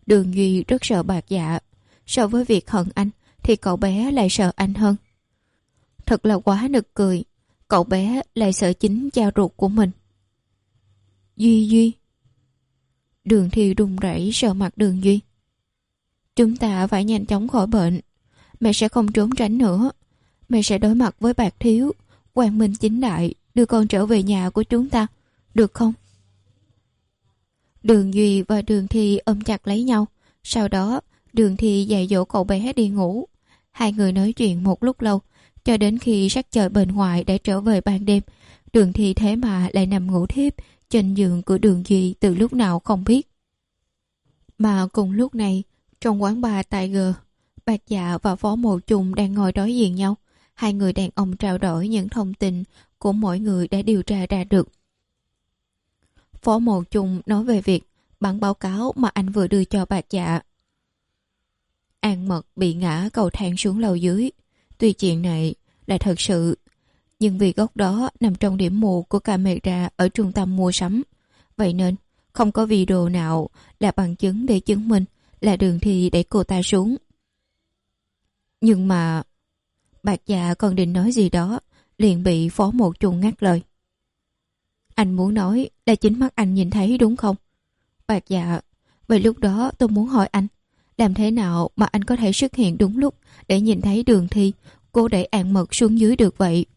Đường Duy rất sợ Bạc Dạ. So với việc hận anh thì cậu bé lại sợ anh hơn. Thật là quá nực cười. Cậu bé lại sợ chính cha ruột của mình. Duy Duy. Đường Thi run rẩy sợ mặt Đường Duy. Chúng ta phải nhanh chóng khỏi bệnh. Mẹ sẽ không trốn tránh nữa. Mẹ sẽ đối mặt với Bạc Thiếu, quang minh chính đại, đưa con trở về nhà của chúng ta, được không? Đường Duy và Đường Thi ôm chặt lấy nhau. Sau đó Đường Thi dạy dỗ cậu bé đi ngủ. Hai người nói chuyện một lúc lâu, cho đến khi sắc trời bên ngoài đã trở về ban đêm. Đường Thi thế mà lại nằm ngủ thiếp trên giường của Đường Duy từ lúc nào không biết. Mà cùng lúc này, trong quán bar tại G, Bạc Dạ và Phó Mộ Trùng đang ngồi đối diện nhau. Hai người đàn ông trao đổi những thông tin của mỗi người đã điều tra ra được. Phó Mộ Trùng nói về việc bản báo cáo mà anh vừa đưa cho Bạc Dạ. An Mật bị ngã cầu thang xuống lầu dưới. Tuy chuyện này là thật sự, nhưng vì góc đó nằm trong điểm mù của camera ở trung tâm mua sắm. Vậy nên không có video nào là bằng chứng để chứng minh là Đường Thi đẩy cô ta xuống. Nhưng mà Bạc Dạ còn định nói gì đó, liền bị Phó Một Trùng ngắt lời. Anh muốn nói là chính mắt anh nhìn thấy đúng không? Bạc Dạ, vậy lúc đó tôi muốn hỏi anh, làm thế nào mà anh có thể xuất hiện đúng lúc để nhìn thấy Đường Thi cô đẩy An Mật xuống dưới được vậy?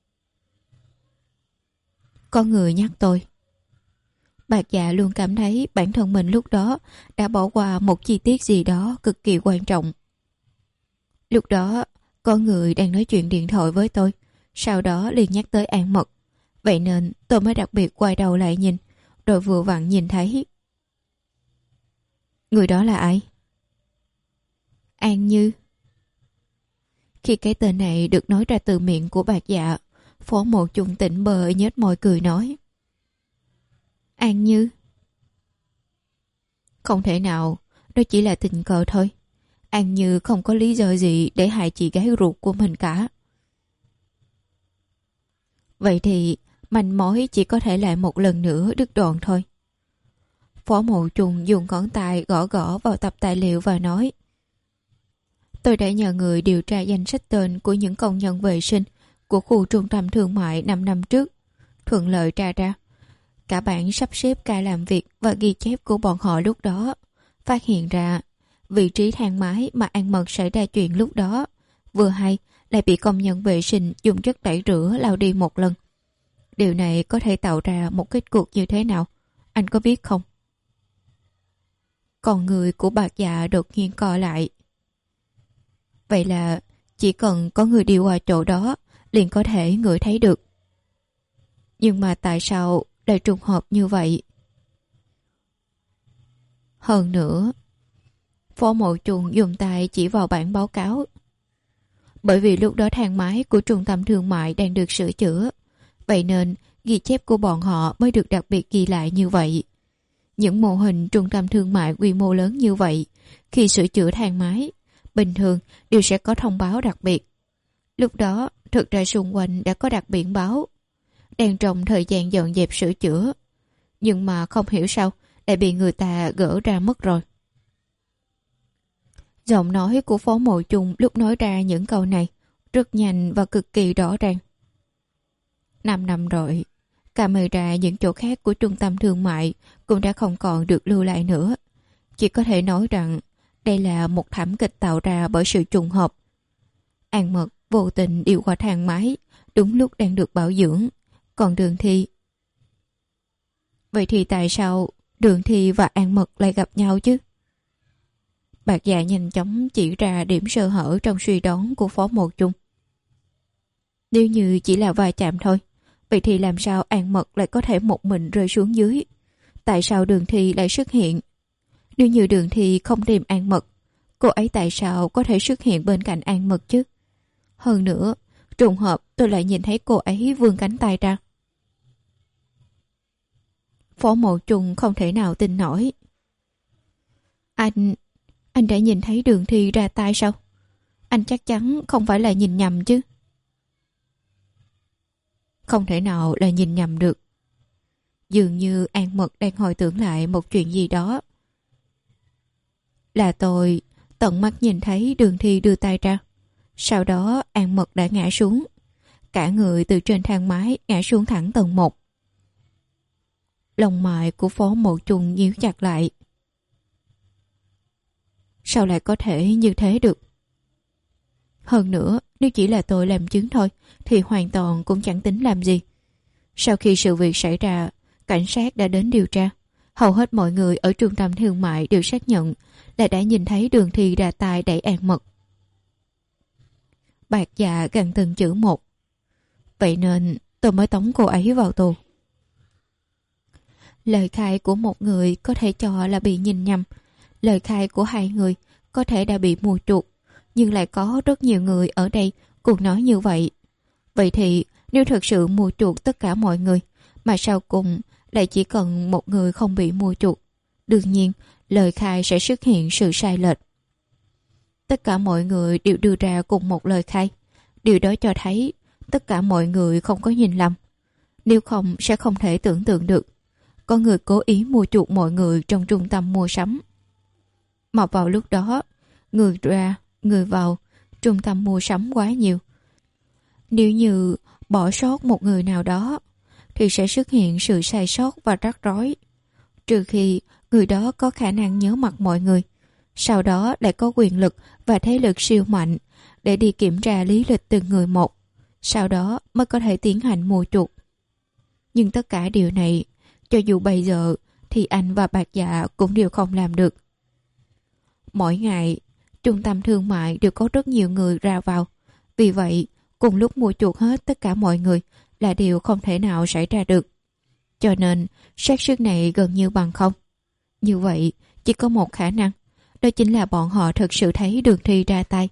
Có người nhắc tôi. Bạc Dạ luôn cảm thấy bản thân mình lúc đó đã bỏ qua một chi tiết gì đó cực kỳ quan trọng. Lúc đó có người đang nói chuyện điện thoại với tôi, sau đó liền nhắc tới An Mật. Vậy nên tôi mới đặc biệt quay đầu lại nhìn, rồi vừa vặn nhìn thấy. Người đó là ai? An Như. Khi cái tên này được nói ra từ miệng của Bạc Dạ, Phó Mộ Trùng tỉnh bờ nhếch môi cười nói. An Như. Không thể nào, đó chỉ là tình cờ thôi. An Như không có lý do gì để hại chị gái ruột của mình cả. Vậy thì manh mối chỉ có thể lại một lần nữa đứt đoạn thôi. Phó Mộ Trùng dùng ngón tay gõ gõ vào tập tài liệu và nói. Tôi đã nhờ người điều tra danh sách tên của những công nhân vệ sinh của khu trung tâm thương mại năm năm trước. Thuận lợi tra ra. Cả bản sắp xếp ca làm việc và ghi chép của bọn họ lúc đó. Phát hiện ra vị trí thang máy mà An Mật xảy ra chuyện lúc đó vừa hay lại bị công nhân vệ sinh dùng chất tẩy rửa lau đi một lần. Điều này có thể tạo ra một kết cục như thế nào? Anh có biết không? Còn người của Bạc Dạ đột nhiên co lại. Vậy là chỉ cần có người đi qua chỗ đó liền có thể ngửi thấy được. Nhưng mà tại sao lại trùng hợp như vậy? Hơn nữa, Phó Mộ Trùng dùng tay chỉ vào bản báo cáo. Bởi vì lúc đó thang máy của trung tâm thương mại đang được sửa chữa, vậy nên ghi chép của bọn họ mới được đặc biệt ghi lại như vậy. Những mô hình trung tâm thương mại quy mô lớn như vậy, khi sửa chữa thang máy, bình thường đều sẽ có thông báo đặc biệt. Lúc đó, thực ra xung quanh đã có đặt biển báo, đang trong thời gian dọn dẹp sửa chữa. Nhưng mà không hiểu sao, lại bị người ta gỡ ra mất rồi. Giọng nói của Phó Mộ Trùng lúc nói ra những câu này rất nhanh và cực kỳ rõ ràng. Năm năm rồi, camera những chỗ khác của trung tâm thương mại cũng đã không còn được lưu lại nữa. Chỉ có thể nói rằng đây là một thảm kịch tạo ra bởi sự trùng hợp. An Mật vô tình điều qua thang máy đúng lúc đang được bảo dưỡng, còn Đường Thi. Vậy thì tại sao Đường Thi và An Mật lại gặp nhau chứ? Bạc Dạ nhanh chóng chỉ ra điểm sơ hở trong suy đoán của Phó Mộ Trùng. Nếu như chỉ là va chạm thôi, vậy thì làm sao An Mật lại có thể một mình rơi xuống dưới? Tại sao Đường Thi lại xuất hiện? Nếu như Đường Thi không tìm An Mật, cô ấy tại sao có thể xuất hiện bên cạnh An Mật chứ? Hơn nữa, trùng hợp tôi lại nhìn thấy cô ấy vươn cánh tay ra. Phó Mộ Trùng không thể nào tin nổi. Anh... Anh đã nhìn thấy Đường Thi ra tay sao? Anh chắc chắn không phải là nhìn nhầm chứ? Không thể nào là nhìn nhầm được. Dường như An Mật đang hồi tưởng lại một chuyện gì đó. Là tôi tận mắt nhìn thấy Đường Thi đưa tay ra. Sau đó An Mật đã ngã xuống. Cả người từ trên thang máy ngã xuống thẳng tầng một. Lông mày của Phó Mộ Trùng nhíu chặt lại. Sao lại có thể như thế được? Hơn nữa, nếu chỉ là tôi làm chứng thôi thì hoàn toàn cũng chẳng tính làm gì. Sau khi sự việc xảy ra, cảnh sát đã đến điều tra. Hầu hết mọi người ở trung tâm thương mại đều xác nhận là đã nhìn thấy Đường Thi ra tay đẩy An Mật. Bạc Dạ gần từng chữ một. Vậy nên tôi mới tống cô ấy vào tù. Lời khai của một người có thể cho là bị nhìn nhầm. Lời khai của hai người có thể đã bị mua chuộc. Nhưng lại có rất nhiều người ở đây cùng nói như vậy. Vậy thì nếu thực sự mua chuộc tất cả mọi người, mà sau cùng lại chỉ cần một người không bị mua chuộc, đương nhiên lời khai sẽ xuất hiện sự sai lệch. Tất cả mọi người đều đưa ra cùng một lời khai. Điều đó cho thấy tất cả mọi người không có nhìn lầm. Nếu không sẽ không thể tưởng tượng được có người cố ý mua chuộc mọi người trong trung tâm mua sắm. Mà vào lúc đó, người ra, người vào, trung tâm mua sắm quá nhiều. Nếu như bỏ sót một người nào đó, thì sẽ xuất hiện sự sai sót và rắc rối. Trừ khi người đó có khả năng nhớ mặt mọi người, sau đó lại có quyền lực và thế lực siêu mạnh để đi kiểm tra lý lịch từng người một, sau đó mới có thể tiến hành mua chuộc. Nhưng tất cả điều này, cho dù bây giờ thì anh và Bạc Dạ cũng đều không làm được. Mỗi ngày, trung tâm thương mại đều có rất nhiều người ra vào. Vì vậy, cùng lúc mua chuộc hết tất cả mọi người là điều không thể nào xảy ra được. Cho nên, xác suất này gần như bằng không. Như vậy, chỉ có một khả năng, đó chính là bọn họ thực sự thấy Đường Thi ra tay.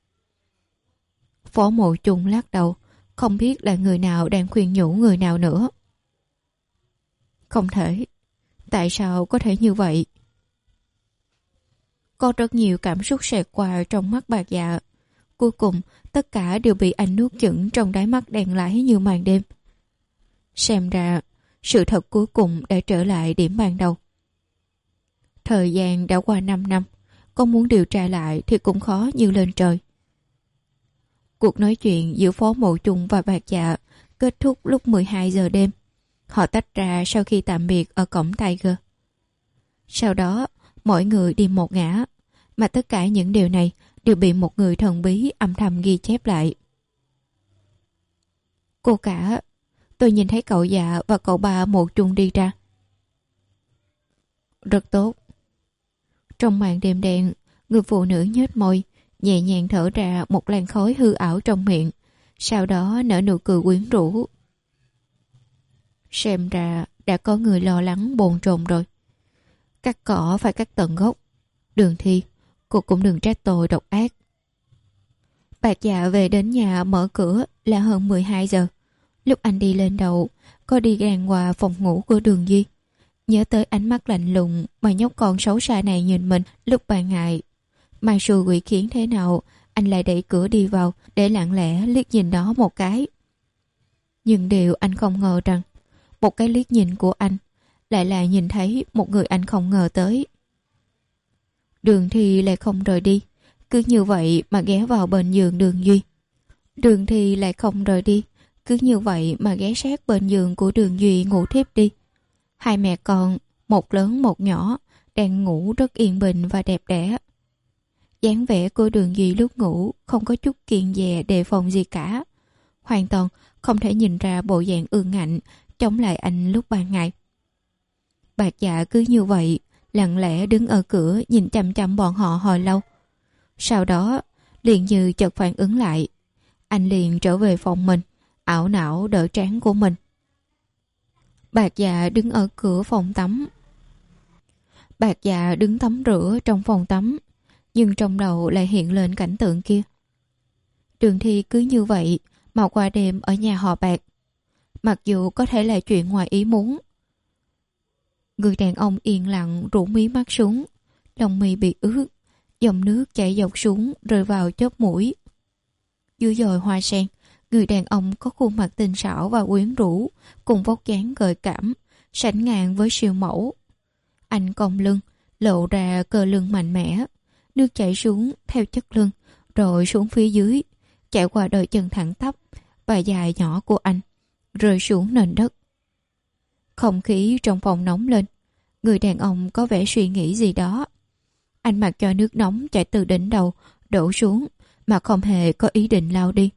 Phó Mộ Trùng lắc đầu, không biết là người nào đang khuyên nhủ người nào nữa. Không thể. Tại sao có thể như vậy? Có rất nhiều cảm xúc xẹt qua trong mắt Bạc Dạ. Cuối cùng, tất cả đều bị anh nuốt chửng trong đáy mắt đen láy như màn đêm. Xem ra, sự thật cuối cùng đã trở lại điểm ban đầu. Thời gian đã qua năm năm, con muốn điều tra lại thì cũng khó như lên trời. Cuộc nói chuyện giữa Phó Mộ Trùng và Bạc Dạ kết thúc lúc mười hai giờ đêm. Họ tách ra sau khi tạm biệt ở cổng Tiger. Sau đó, mỗi người đi một ngã, mà tất cả những điều này đều bị một người thần bí âm thầm ghi chép lại. Cô cả, tôi nhìn thấy cậu Dạ và cậu ba Một Trùng đi ra. Rất tốt. Trong màn đêm đen, người phụ nữ nhếch môi, nhẹ nhàng thở ra một làn khói hư ảo trong miệng, sau đó nở nụ cười quyến rũ. Xem ra đã có người lo lắng bồn chồn rồi. Cắt cỏ phải cắt tận gốc. Đường Thi, cô cũng đừng trách tôi độc ác. Bạc Dạ về đến nhà mở cửa là hơn mười hai giờ. Lúc anh đi lên đầu, có đi ngang qua phòng ngủ của Đường Duy. Nhớ tới ánh mắt lạnh lùng mà nhóc con xấu xa này nhìn mình lúc ban ngày. Mai xui quỷ khiến thế nào, anh lại đẩy cửa đi vào để lặng lẽ liếc nhìn nó một cái. Nhưng điều anh không ngờ rằng, một cái liếc nhìn của anh lại là nhìn thấy một người anh không ngờ tới. Đường Thi lại không rời đi, cứ như vậy mà ghé vào bên giường Đường Duy. Đường Thi lại không rời đi, cứ như vậy mà ghé sát bên giường của Đường Duy ngủ thiếp đi. Hai mẹ con, một lớn một nhỏ, đang ngủ rất yên bình và đẹp đẽ. Dáng vẻ của Đường Duy lúc ngủ không có chút kiêng dè đề phòng gì cả. Hoàn toàn không thể nhìn ra bộ dạng ương ngạnh chống lại anh lúc ban ngày. Bạc Dạ cứ như vậy, lặng lẽ đứng ở cửa nhìn chăm chăm bọn họ hồi lâu. Sau đó, liền như chợt phản ứng lại. Anh liền trở về phòng mình, ảo não đỡ trán của mình. Bạc Dạ đứng ở cửa phòng tắm. Bạc Dạ đứng tắm rửa trong phòng tắm, nhưng trong đầu lại hiện lên cảnh tượng kia. Đường Thi cứ như vậy mà qua đêm ở nhà họ Bạc. Mặc dù có thể là chuyện ngoài ý muốn. Người đàn ông yên lặng rũ mí mắt xuống, lông mi bị ướt, dòng nước chảy dọc xuống rơi vào chóp mũi. Dưới dòi hoa sen, người đàn ông có khuôn mặt tinh xảo và quyến rũ, cùng vóc dáng gợi cảm, sánh ngang với siêu mẫu. Anh cong lưng, lộ ra cơ lưng mạnh mẽ. Nước chảy xuống theo chất lưng, rồi xuống phía dưới, chạy qua đôi chân thẳng tắp và dài nhỏ của anh, rơi xuống nền đất. Không khí trong phòng nóng lên. Người đàn ông có vẻ suy nghĩ gì đó. Anh mặc cho nước nóng chảy từ đỉnh đầu đổ xuống mà không hề có ý định lau đi.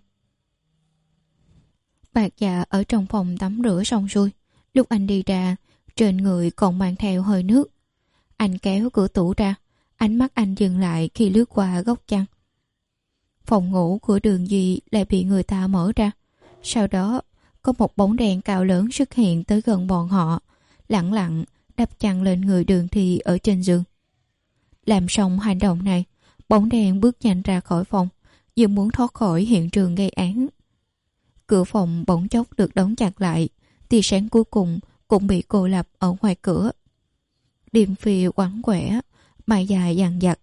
Bạc Dạ ở trong phòng tắm rửa xong xuôi. Lúc anh đi ra, trên người còn mang theo hơi nước. Anh kéo cửa tủ ra. Ánh mắt anh dừng lại khi lướt qua góc chăn. Phòng ngủ của Đường Duy lại bị người ta mở ra. Sau đó có một bóng đèn cao lớn xuất hiện tới gần bọn họ, lặng lặng đắp chăn lên người Đường Thi ở trên giường. Làm xong hành động này, bóng đèn bước nhanh ra khỏi phòng, như muốn thoát khỏi hiện trường gây án. Cửa phòng bỗng chốc được đóng chặt lại, tia sáng cuối cùng cũng bị cô lập ở ngoài cửa. Đêm phì quằn quẻ, mày dài dằn dặt.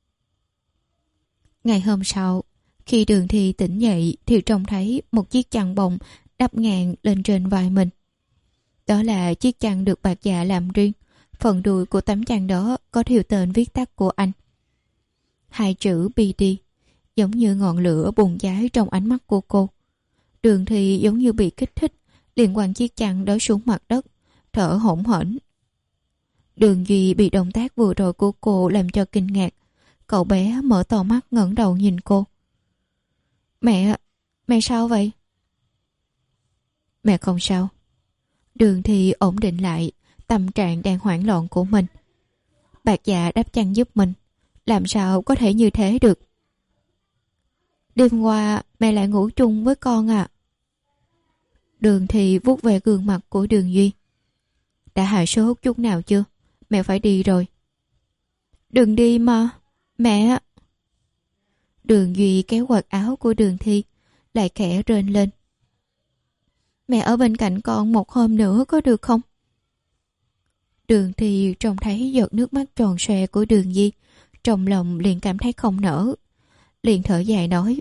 Ngày hôm sau, khi Đường Thi tỉnh dậy thì trông thấy một chiếc chăn bông đắp ngang lên trên vai mình. Đó là chiếc chăn được Bạc Dạ làm riêng. Phần đuôi của tấm chăn đó có thiêu tên viết tắt của anh. Hai chữ bê đê, giống như ngọn lửa bùng cháy trong ánh mắt của cô. Đường Thi giống như bị kích thích, liền quăng chiếc chăn đó xuống mặt đất, thở hổn hển. Đường Duy bị động tác vừa rồi của cô làm cho kinh ngạc. Cậu bé mở to mắt ngẩng đầu nhìn cô. Mẹ, mẹ sao vậy? Mẹ không sao. Đường Thi ổn định lại tâm trạng đang hoảng loạn của mình. Bạc Dạ đắp chăn giúp mình. Làm sao có thể như thế được? Đêm qua mẹ lại ngủ chung với con à? Đường Thi vuốt về gương mặt của Đường Duy. Đã hạ sốt chút nào chưa? Mẹ phải đi rồi. Đừng đi mà, mẹ. Đường Duy kéo quạt áo của Đường Thi, lại khẽ rên lên. Mẹ ở bên cạnh con một hôm nữa có được không? Đường Thi trông thấy giọt nước mắt tròn xoe của Đường Duy, trong lòng liền cảm thấy không nỡ. Liền thở dài nói.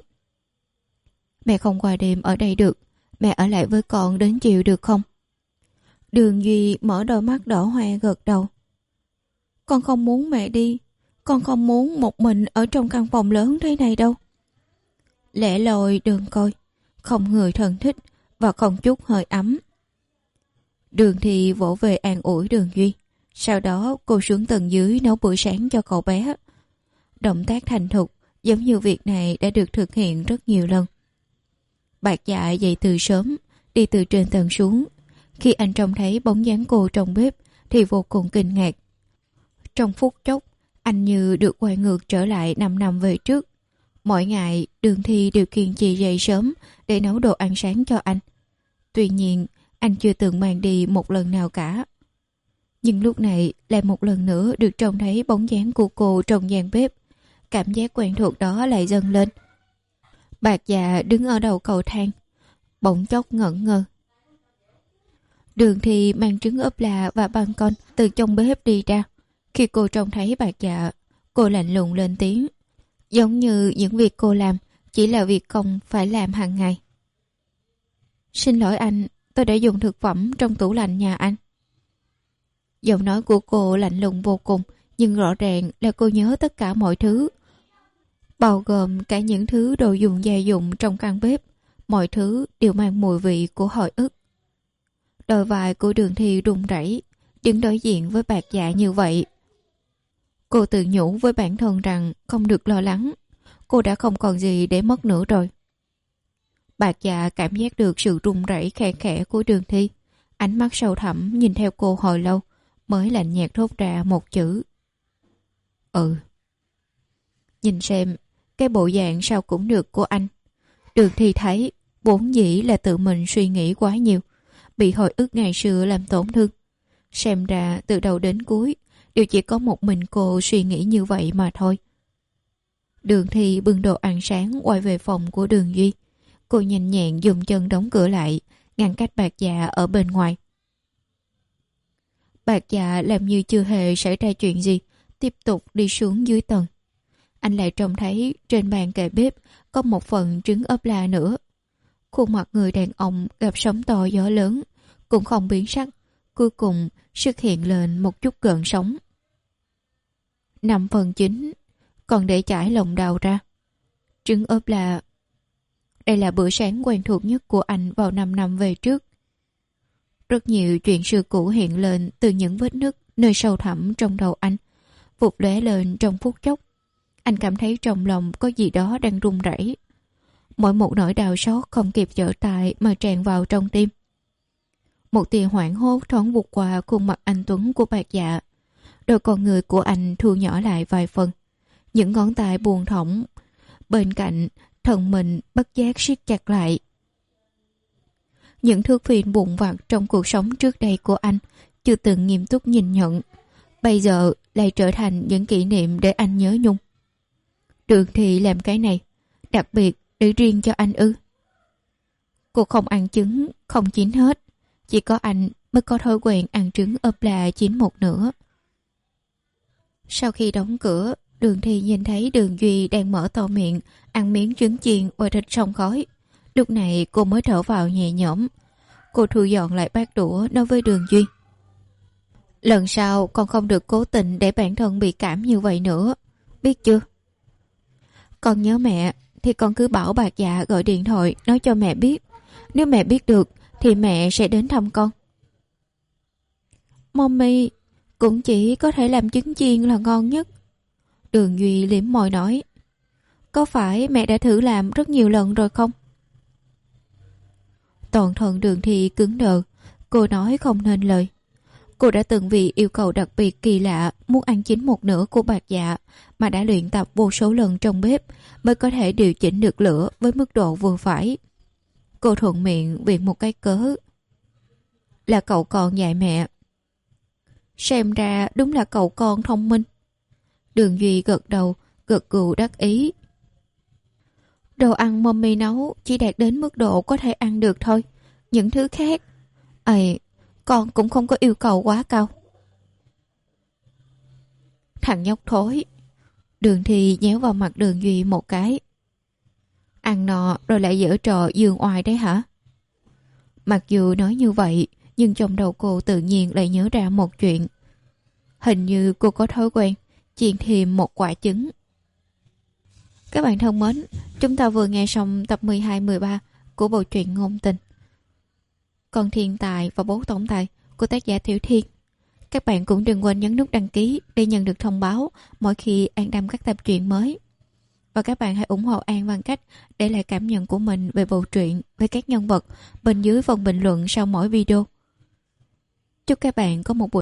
Mẹ không qua đêm ở đây được, mẹ ở lại với con đến chiều được không? Đường Duy mở đôi mắt đỏ hoe gật đầu. Con không muốn mẹ đi, con không muốn một mình ở trong căn phòng lớn thế này đâu. Lẻ loi đường coi, không người thân thích và không chút hơi ấm. Đường Thi vỗ về an ủi Đường Duy. Sau đó cô xuống tầng dưới nấu bữa sáng cho cậu bé. Động tác thành thục, giống như việc này đã được thực hiện rất nhiều lần. Bạc Dạ dậy từ sớm, đi từ trên tầng xuống. Khi anh trông thấy bóng dáng cô trong bếp thì vô cùng kinh ngạc. Trong phút chốc, anh như được quay ngược trở lại năm năm về trước. Mỗi ngày, Đường Thi đều kiên trì dậy sớm để nấu đồ ăn sáng cho anh. Tuy nhiên, anh chưa từng mang đi một lần nào cả. Nhưng lúc này lại một lần nữa được trông thấy bóng dáng của cô trong gian bếp. Cảm giác quen thuộc đó lại dâng lên. Bạc Dạ đứng ở đầu cầu thang, bỗng chốc ngẩn ngơ. Đường Thi mang trứng ốp la và băng con từ trong bếp đi ra. Khi cô trông thấy Bạc Dạ, cô lạnh lùng lên tiếng. Giống như những việc cô làm chỉ là việc không phải làm hàng ngày. Xin lỗi anh, tôi đã dùng thực phẩm trong tủ lạnh nhà anh. Giọng nói của cô lạnh lùng vô cùng, nhưng rõ ràng là cô nhớ tất cả mọi thứ. Bao gồm cả những thứ đồ dùng gia dụng trong căn bếp. Mọi thứ đều mang mùi vị của hồi ức. Đôi vai của Đường Thi run rẩy, đứng đối diện với Bạc Dạ như vậy. Cô tự nhủ với bản thân rằng không được lo lắng. Cô đã không còn gì để mất nữa rồi. Bạc Dạ cảm giác được sự run rẩy khe khẽ của Đường Thi. Ánh mắt sâu thẳm nhìn theo cô hồi lâu, mới lạnh nhạt thốt ra một chữ. Ừ. Nhìn xem, cái bộ dạng sao cũng được của anh. Đường Thi thấy, vốn dĩ là tự mình suy nghĩ quá nhiều, bị hồi ức ngày xưa làm tổn thương. Xem ra từ đầu đến cuối, đều chỉ có một mình cô suy nghĩ như vậy mà thôi. Đường Thi bưng đồ ăn sáng quay về phòng của Đường Duy. Cô nhanh nhẹn dùng chân đóng cửa lại, ngăn cách Bạc Dạ ở bên ngoài. Bạc Dạ làm như chưa hề xảy ra chuyện gì, tiếp tục đi xuống dưới tầng. Anh lại trông thấy trên bàn kệ bếp có một phần trứng ốp la nữa. Khuôn mặt người đàn ông gặp sóng to gió lớn, cũng không biến sắc, cuối cùng xuất hiện lên một chút gợn sóng. Năm phần chín, còn để chải lòng đào ra. Trứng ốp là... Đây là bữa sáng quen thuộc nhất của anh vào năm năm về trước. Rất nhiều chuyện xưa cũ hiện lên từ những vết nứt nơi sâu thẳm trong đầu anh, vụt lóe lên trong phút chốc. Anh cảm thấy trong lòng có gì đó đang run rẩy. Mỗi một nỗi đau xót không kịp trở tại mà tràn vào trong tim. Một tia hoảng hốt thoáng vụt qua khuôn mặt anh tuấn của Bạc Dạ. Đôi con người của anh thu nhỏ lại vài phần. Những ngón tay buông thõng bên cạnh thân mình bất giác siết chặt lại. Những thước phim vụn vặt trong cuộc sống trước đây của anh chưa từng nghiêm túc nhìn nhận, bây giờ lại trở thành những kỷ niệm để anh nhớ nhung. Đường Thị làm cái này đặc biệt để riêng cho anh ư? Cô không ăn trứng không chín hết, chỉ có anh mới có thói quen ăn trứng ốp la chín một nửa. Sau khi đóng cửa, Đường Thị nhìn thấy Đường Duy đang mở to miệng ăn miếng trứng chiên và thịt xông khói. Lúc này cô mới thở vào nhẹ nhõm. Cô thu dọn lại bát đũa nói với Đường Duy: lần sau con không được cố tình để bản thân bị cảm như vậy nữa, biết chưa? Con nhớ mẹ thì con cứ bảo Bạc Dạ gọi điện thoại nói cho mẹ biết. Nếu mẹ biết được thì mẹ sẽ đến thăm con. Mommy cũng chỉ có thể làm trứng chiên là ngon nhất. Đường Duy liếm môi nói: có phải mẹ đã thử làm rất nhiều lần rồi không? Toàn thân Đường Thị cứng đờ. Cô nói không nên lời. Cô đã từng vì yêu cầu đặc biệt kỳ lạ muốn ăn chín một nửa của Bạc Dạ mà đã luyện tập vô số lần trong bếp mới có thể điều chỉnh được lửa với mức độ vừa phải. Cô thuận miệng viện một cái cớ: là cậu con dạy mẹ. Xem ra đúng là cậu con thông minh. Đường Duy gật đầu, gật gù đắc ý. Đồ ăn mommy nấu chỉ đạt đến mức độ có thể ăn được thôi. Những thứ khác, ầy, con cũng không có yêu cầu quá cao. Thằng nhóc thối. Đường Thị nhéo vào mặt Đường Duy một cái. Ăn nọ rồi lại giở trò giường oai đấy hả? Mặc dù nói như vậy, nhưng trong đầu cô tự nhiên lại nhớ ra một chuyện. Hình như cô có thói quen chiên thêm một quả trứng. Các bạn thân mến, chúng ta vừa nghe xong tập mười hai mười ba của bộ truyện ngôn tình Con Thiên Tài và Bố Tổng Tài của tác giả Tiểu Thiên. Các bạn cũng đừng quên nhấn nút đăng ký để nhận được thông báo mỗi khi An đăng các tập truyện mới. Và các bạn hãy ủng hộ An bằng cách để lại cảm nhận của mình về bộ truyện, về các nhân vật bên dưới phần bình luận sau mỗi video. Chúc các bạn có một buổi